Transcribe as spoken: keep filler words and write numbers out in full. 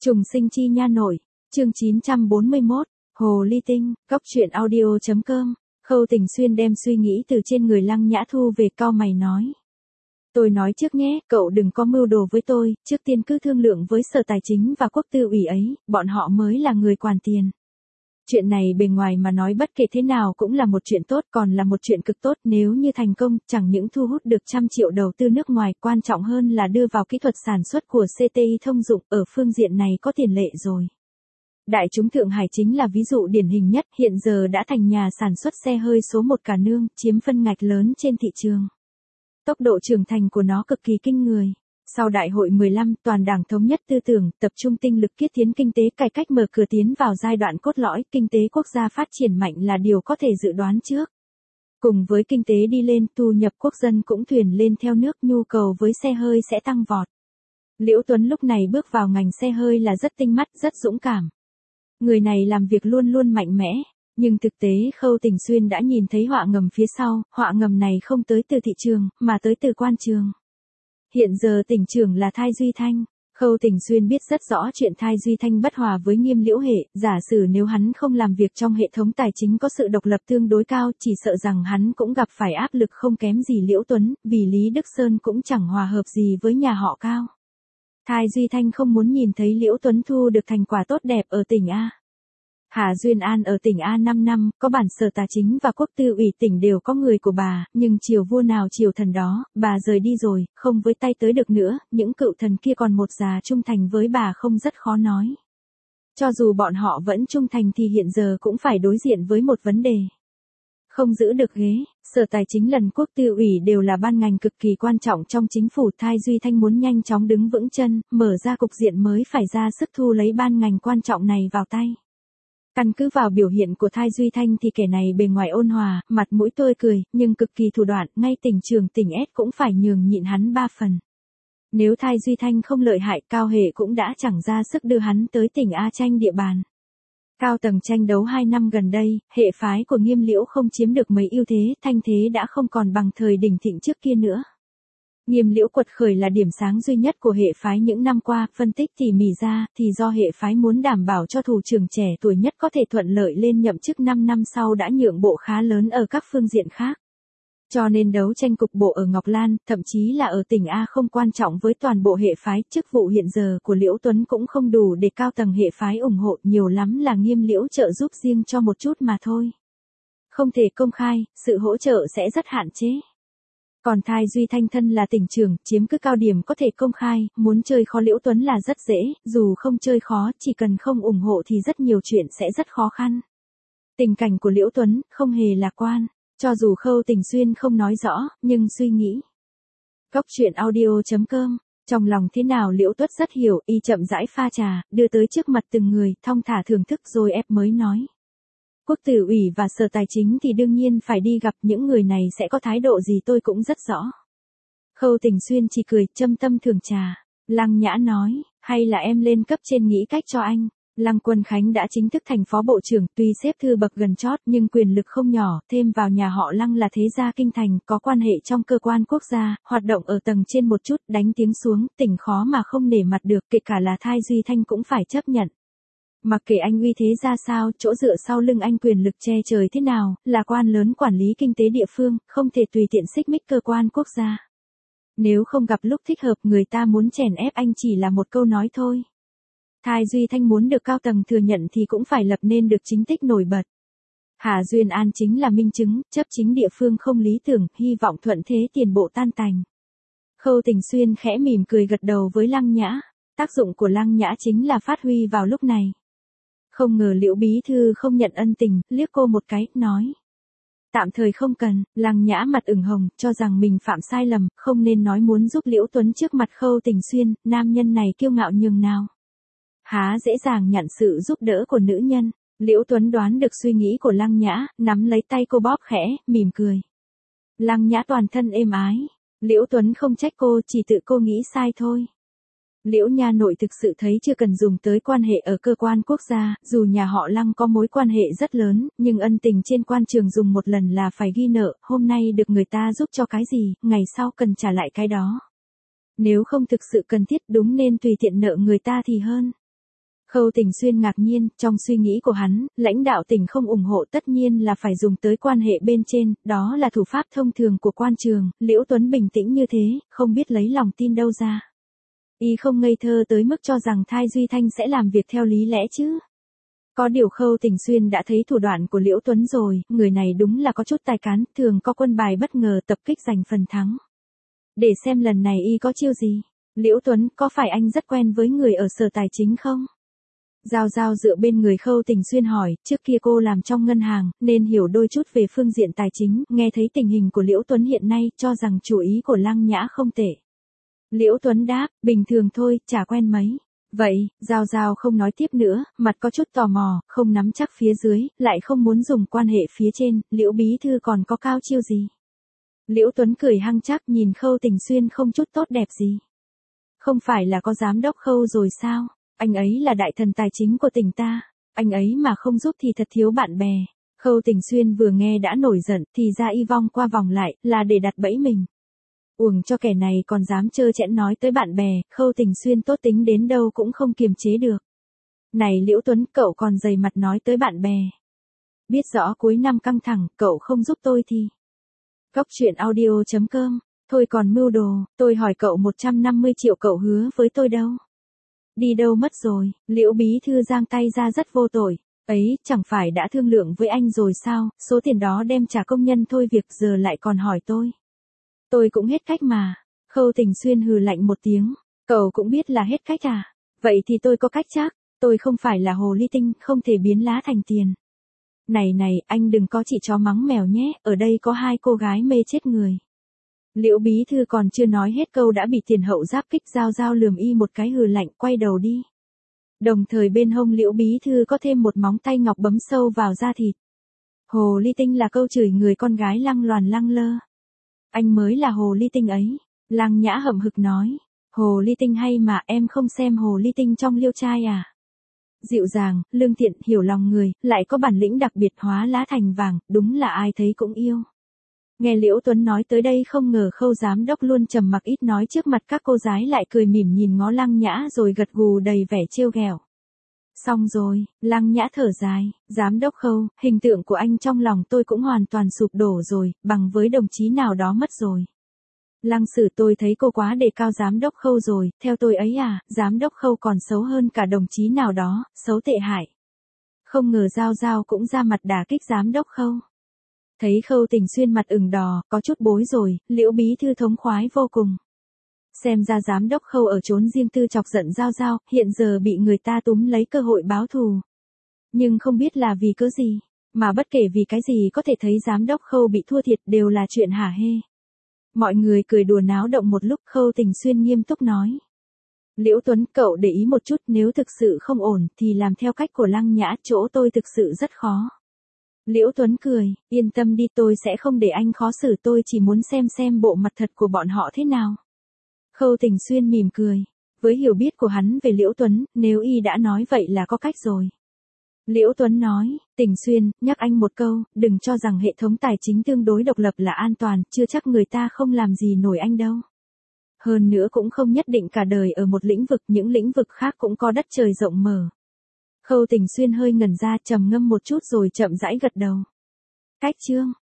Trùng sinh chi nha nội, chương chín trăm bốn mươi mốt, Hồ Ly Tinh, Cóc truyện audio chấm com. Khâu Tình Xuyên đem suy nghĩ từ trên người Lăng Nhã thu về, cau mày nói. Tôi nói trước nhé, cậu đừng có mưu đồ với tôi, trước tiên cứ thương lượng với Sở Tài chính và Quốc tư ủy ấy, bọn họ mới là người quản tiền. Chuyện này bề ngoài mà nói bất kể thế nào cũng là một chuyện tốt, còn là một chuyện cực tốt. Nếu như thành công, chẳng những thu hút được trăm triệu đầu tư nước ngoài, quan trọng hơn là đưa vào kỹ thuật sản xuất của xê tê i thông dụng, ở phương diện này có tiền lệ rồi. Đại chúng Thượng Hải chính là ví dụ điển hình nhất, hiện giờ đã thành nhà sản xuất xe hơi số một cả nước, chiếm phân ngạch lớn trên thị trường. Tốc độ trưởng thành của nó cực kỳ kinh người. Sau đại hội mười lăm, toàn đảng thống nhất tư tưởng, tập trung tinh lực kiết tiến kinh tế, cải cách mở cửa tiến vào giai đoạn cốt lõi, kinh tế quốc gia phát triển mạnh là điều có thể dự đoán trước. Cùng với kinh tế đi lên, thu nhập quốc dân cũng thuyền lên theo nước, nhu cầu với xe hơi sẽ tăng vọt. Liễu Tuấn lúc này bước vào ngành xe hơi là rất tinh mắt, rất dũng cảm. Người này làm việc luôn luôn mạnh mẽ, nhưng thực tế Khâu Tình Xuyên đã nhìn thấy họa ngầm phía sau, họa ngầm này không tới từ thị trường, mà tới từ quan trường. Hiện giờ tỉnh trưởng là Thai Duy Thanh, Khâu Tình Xuyên biết rất rõ chuyện Thai Duy Thanh bất hòa với Nghiêm Liễu Hệ, giả sử nếu hắn không làm việc trong hệ thống tài chính có sự độc lập tương đối cao, chỉ sợ rằng hắn cũng gặp phải áp lực không kém gì Liễu Tuấn, vì Lý Đức Sơn cũng chẳng hòa hợp gì với nhà họ Cao. Thai Duy Thanh không muốn nhìn thấy Liễu Tuấn thu được thành quả tốt đẹp ở tỉnh A. Hà Duyên An ở tỉnh A năm năm, có bản Sở Tài chính và Quốc tư ủy tỉnh đều có người của bà, nhưng chiều vua nào chiều thần đó, bà rời đi rồi, không với tay tới được nữa, những cựu thần kia còn một già trung thành với bà không rất khó nói. Cho dù bọn họ vẫn trung thành thì hiện giờ cũng phải đối diện với một vấn đề. Không giữ được ghế, Sở Tài chính lần Quốc tư ủy đều là ban ngành cực kỳ quan trọng trong chính phủ. Thai Duy Thanh muốn nhanh chóng đứng vững chân, mở ra cục diện mới phải ra sức thu lấy ban ngành quan trọng này vào tay. Căn cứ vào biểu hiện của Thai Duy Thanh thì kẻ này bề ngoài ôn hòa, mặt mũi tươi cười, nhưng cực kỳ thủ đoạn, ngay tỉnh trường tỉnh S cũng phải nhường nhịn hắn ba phần. Nếu Thai Duy Thanh không lợi hại, Cao Hệ cũng đã chẳng ra sức đưa hắn tới tỉnh A tranh địa bàn. Cao tầng tranh đấu hai năm gần đây, hệ phái của Nghiêm Liễu không chiếm được mấy ưu thế, thanh thế đã không còn bằng thời đỉnh thịnh trước kia nữa. Nghiêm Liễu quật khởi là điểm sáng duy nhất của hệ phái những năm qua, phân tích tỉ mỉ ra, thì do hệ phái muốn đảm bảo cho thủ trưởng trẻ tuổi nhất có thể thuận lợi lên nhậm chức năm năm sau đã nhượng bộ khá lớn ở các phương diện khác. Cho nên đấu tranh cục bộ ở Ngọc Lan, thậm chí là ở tỉnh A không quan trọng với toàn bộ hệ phái, chức vụ hiện giờ của Liễu Tuấn cũng không đủ để cao tầng hệ phái ủng hộ, nhiều lắm là Nghiêm Liễu trợ giúp riêng cho một chút mà thôi. Không thể công khai, sự hỗ trợ sẽ rất hạn chế. Còn Thai Duy Thanh thân là tỉnh trưởng, chiếm cứ cao điểm có thể công khai, muốn chơi khó Liễu Tuấn là rất dễ, dù không chơi khó, chỉ cần không ủng hộ thì rất nhiều chuyện sẽ rất khó khăn. Tình cảnh của Liễu Tuấn không hề lạc quan, cho dù Khâu Tình Xuyên không nói rõ, nhưng suy nghĩ. Cóc truyện audio chấm com, trong lòng thế nào Liễu Tuất rất hiểu, y chậm rãi pha trà, đưa tới trước mặt từng người, thong thả thưởng thức rồi ép mới nói. Quốc tư ủy và Sở Tài chính thì đương nhiên phải đi gặp, những người này sẽ có thái độ gì tôi cũng rất rõ. Khâu Tình Xuyên chỉ cười, châm tâm thưởng trà. Lăng Nhã nói, hay là em lên cấp trên nghĩ cách cho anh. Lăng Quân Khánh đã chính thức thành phó bộ trưởng, tuy xếp thư bậc gần chót nhưng quyền lực không nhỏ, thêm vào nhà họ Lăng là thế gia kinh thành, có quan hệ trong cơ quan quốc gia, hoạt động ở tầng trên một chút, đánh tiếng xuống, tỉnh khó mà không nể mặt được, kể cả là Thai Duy Thanh cũng phải chấp nhận. Mặc kệ anh uy thế ra sao, chỗ dựa sau lưng anh quyền lực che trời thế nào, là quan lớn quản lý kinh tế địa phương, không thể tùy tiện xích mích cơ quan quốc gia. Nếu không gặp lúc thích hợp, người ta muốn chèn ép anh chỉ là một câu nói thôi. Thai Duy Thanh muốn được cao tầng thừa nhận thì cũng phải lập nên được chính tích nổi bật. Hà Duyên An chính là minh chứng, chấp chính địa phương không lý tưởng, hy vọng thuận thế tiền bộ tan tành. Khâu Tình Xuyên khẽ mỉm cười gật đầu với Lăng Nhã, tác dụng của Lăng Nhã chính là phát huy vào lúc này. Không ngờ Liễu bí thư không nhận ân tình, liếc cô một cái, nói. Tạm thời không cần. Lăng Nhã mặt ửng hồng, cho rằng mình phạm sai lầm, không nên nói muốn giúp Liễu Tuấn trước mặt Khâu Tình Xuyên, nam nhân này kiêu ngạo nhường nào. Há dễ dàng nhận sự giúp đỡ của nữ nhân. Liễu Tuấn đoán được suy nghĩ của Lăng Nhã, nắm lấy tay cô bóp khẽ, mỉm cười. Lăng Nhã toàn thân êm ái. Liễu Tuấn không trách cô, chỉ tự cô nghĩ sai thôi. Liễu nha nội thực sự thấy chưa cần dùng tới quan hệ ở cơ quan quốc gia, dù nhà họ Lăng có mối quan hệ rất lớn, nhưng ân tình trên quan trường dùng một lần là phải ghi nợ, hôm nay được người ta giúp cho cái gì, ngày sau cần trả lại cái đó. Nếu không thực sự cần thiết đúng nên tùy tiện nợ người ta thì hơn. Khâu Tình Xuyên ngạc nhiên, trong suy nghĩ của hắn, lãnh đạo tỉnh không ủng hộ tất nhiên là phải dùng tới quan hệ bên trên, đó là thủ pháp thông thường của quan trường, Liễu Tuấn bình tĩnh như thế, không biết lấy lòng tin đâu ra. Y không ngây thơ tới mức cho rằng Thai Duy Thanh sẽ làm việc theo lý lẽ chứ. Có điều Khâu Tình Xuyên đã thấy thủ đoạn của Liễu Tuấn rồi, người này đúng là có chút tài cán, thường có quân bài bất ngờ tập kích giành phần thắng. Để xem lần này Y có chiêu gì. Liễu Tuấn, có phải anh rất quen với người ở Sở Tài chính không? Giao Giao dựa bên người Khâu Tình Xuyên hỏi, trước kia cô làm trong ngân hàng, nên hiểu đôi chút về phương diện tài chính, nghe thấy tình hình của Liễu Tuấn hiện nay, cho rằng chủ ý của Lăng Nhã không tệ. Liễu Tuấn đáp, bình thường thôi, chả quen mấy. Vậy, Giao Giao không nói tiếp nữa, mặt có chút tò mò, không nắm chắc phía dưới, lại không muốn dùng quan hệ phía trên, Liễu bí thư còn có cao chiêu gì? Liễu Tuấn cười hăng chắc nhìn Khâu Tình Xuyên không chút tốt đẹp gì. Không phải là có giám đốc Khâu rồi sao? Anh ấy là đại thần tài chính của tỉnh ta, anh ấy mà không giúp thì thật thiếu bạn bè. Khâu Tình Xuyên vừa nghe đã nổi giận, thì ra y vòng qua vòng lại, là để đặt bẫy mình. Uổng cho kẻ này còn dám trơ trẽn nói tới bạn bè, Khâu Tình Xuyên tốt tính đến đâu cũng không kiềm chế được. Này Liễu Tuấn, cậu còn dày mặt nói tới bạn bè. Biết rõ cuối năm căng thẳng, cậu không giúp tôi thì. Cóc truyện audio chấm com, thôi còn mưu đồ, tôi hỏi cậu một trăm năm mươi triệu cậu hứa với tôi đâu? Đi đâu mất rồi, Liễu bí thư giang tay ra rất vô tội. Ấy, chẳng phải đã thương lượng với anh rồi sao, số tiền đó đem trả công nhân thôi việc giờ lại còn hỏi tôi. Tôi cũng hết cách mà. Khâu Tình Xuyên hừ lạnh một tiếng. Cậu cũng biết là hết cách à? Vậy thì tôi có cách chắc. Tôi không phải là hồ ly tinh, không thể biến lá thành tiền. Này này, anh đừng có chỉ chó mắng mèo nhé, ở đây có hai cô gái mê chết người. Liễu bí thư còn chưa nói hết câu đã bị Tiền Hậu giáp kích Giao Giao lườm y một cái hừ lạnh quay đầu đi. Đồng thời bên hông Liễu bí thư có thêm một móng tay ngọc bấm sâu vào da thịt. Hồ ly tinh là câu chửi người con gái lăng loàn lăng lơ. Anh mới là hồ ly tinh ấy. Lăng Nhã hậm hực nói. Hồ ly tinh hay mà em không xem hồ ly tinh trong Liêu Trai à? Dịu dàng, lương thiện, hiểu lòng người, lại có bản lĩnh đặc biệt hóa lá thành vàng, đúng là ai thấy cũng yêu. Nghe Liễu Tuấn nói tới đây không ngờ Khâu giám đốc luôn trầm mặc ít nói trước mặt các cô gái lại cười mỉm nhìn ngó Lăng Nhã rồi gật gù đầy vẻ trêu ghẹo. Xong rồi, Lăng Nhã thở dài, giám đốc Khâu, hình tượng của anh trong lòng tôi cũng hoàn toàn sụp đổ rồi, bằng với đồng chí nào đó mất rồi. Lăng Sử tôi thấy cô quá đề cao giám đốc Khâu rồi, theo tôi ấy à, giám đốc Khâu còn xấu hơn cả đồng chí nào đó, xấu tệ hại. Không ngờ Giao Giao cũng ra mặt đả kích giám đốc Khâu. Thấy Khâu Tình Xuyên mặt ửng đỏ, có chút bối rồi, Liễu bí thư thống khoái vô cùng. Xem ra giám đốc Khâu ở trốn riêng tư chọc giận Giao Giao, hiện giờ bị người ta túm lấy cơ hội báo thù. Nhưng không biết là vì cớ gì, mà bất kể vì cái gì có thể thấy giám đốc Khâu bị thua thiệt đều là chuyện hả hê. Mọi người cười đùa náo động một lúc, Khâu Tình Xuyên nghiêm túc nói. Liễu Tuấn, cậu để ý một chút, nếu thực sự không ổn thì làm theo cách của Lăng Nhã, chỗ tôi thực sự rất khó. Liễu Tuấn cười, yên tâm đi, tôi sẽ không để anh khó xử, tôi chỉ muốn xem xem bộ mặt thật của bọn họ thế nào. Khâu Tình Xuyên mỉm cười, với hiểu biết của hắn về Liễu Tuấn, nếu y đã nói vậy là có cách rồi. Liễu Tuấn nói, Tình Xuyên, nhắc anh một câu, đừng cho rằng hệ thống tài chính tương đối độc lập là an toàn, chưa chắc người ta không làm gì nổi anh đâu. Hơn nữa cũng không nhất định cả đời ở một lĩnh vực, những lĩnh vực khác cũng có đất trời rộng mở. Khâu Tình Xuyên hơi ngẩn ra, trầm ngâm một chút rồi chậm rãi gật đầu. Cách chương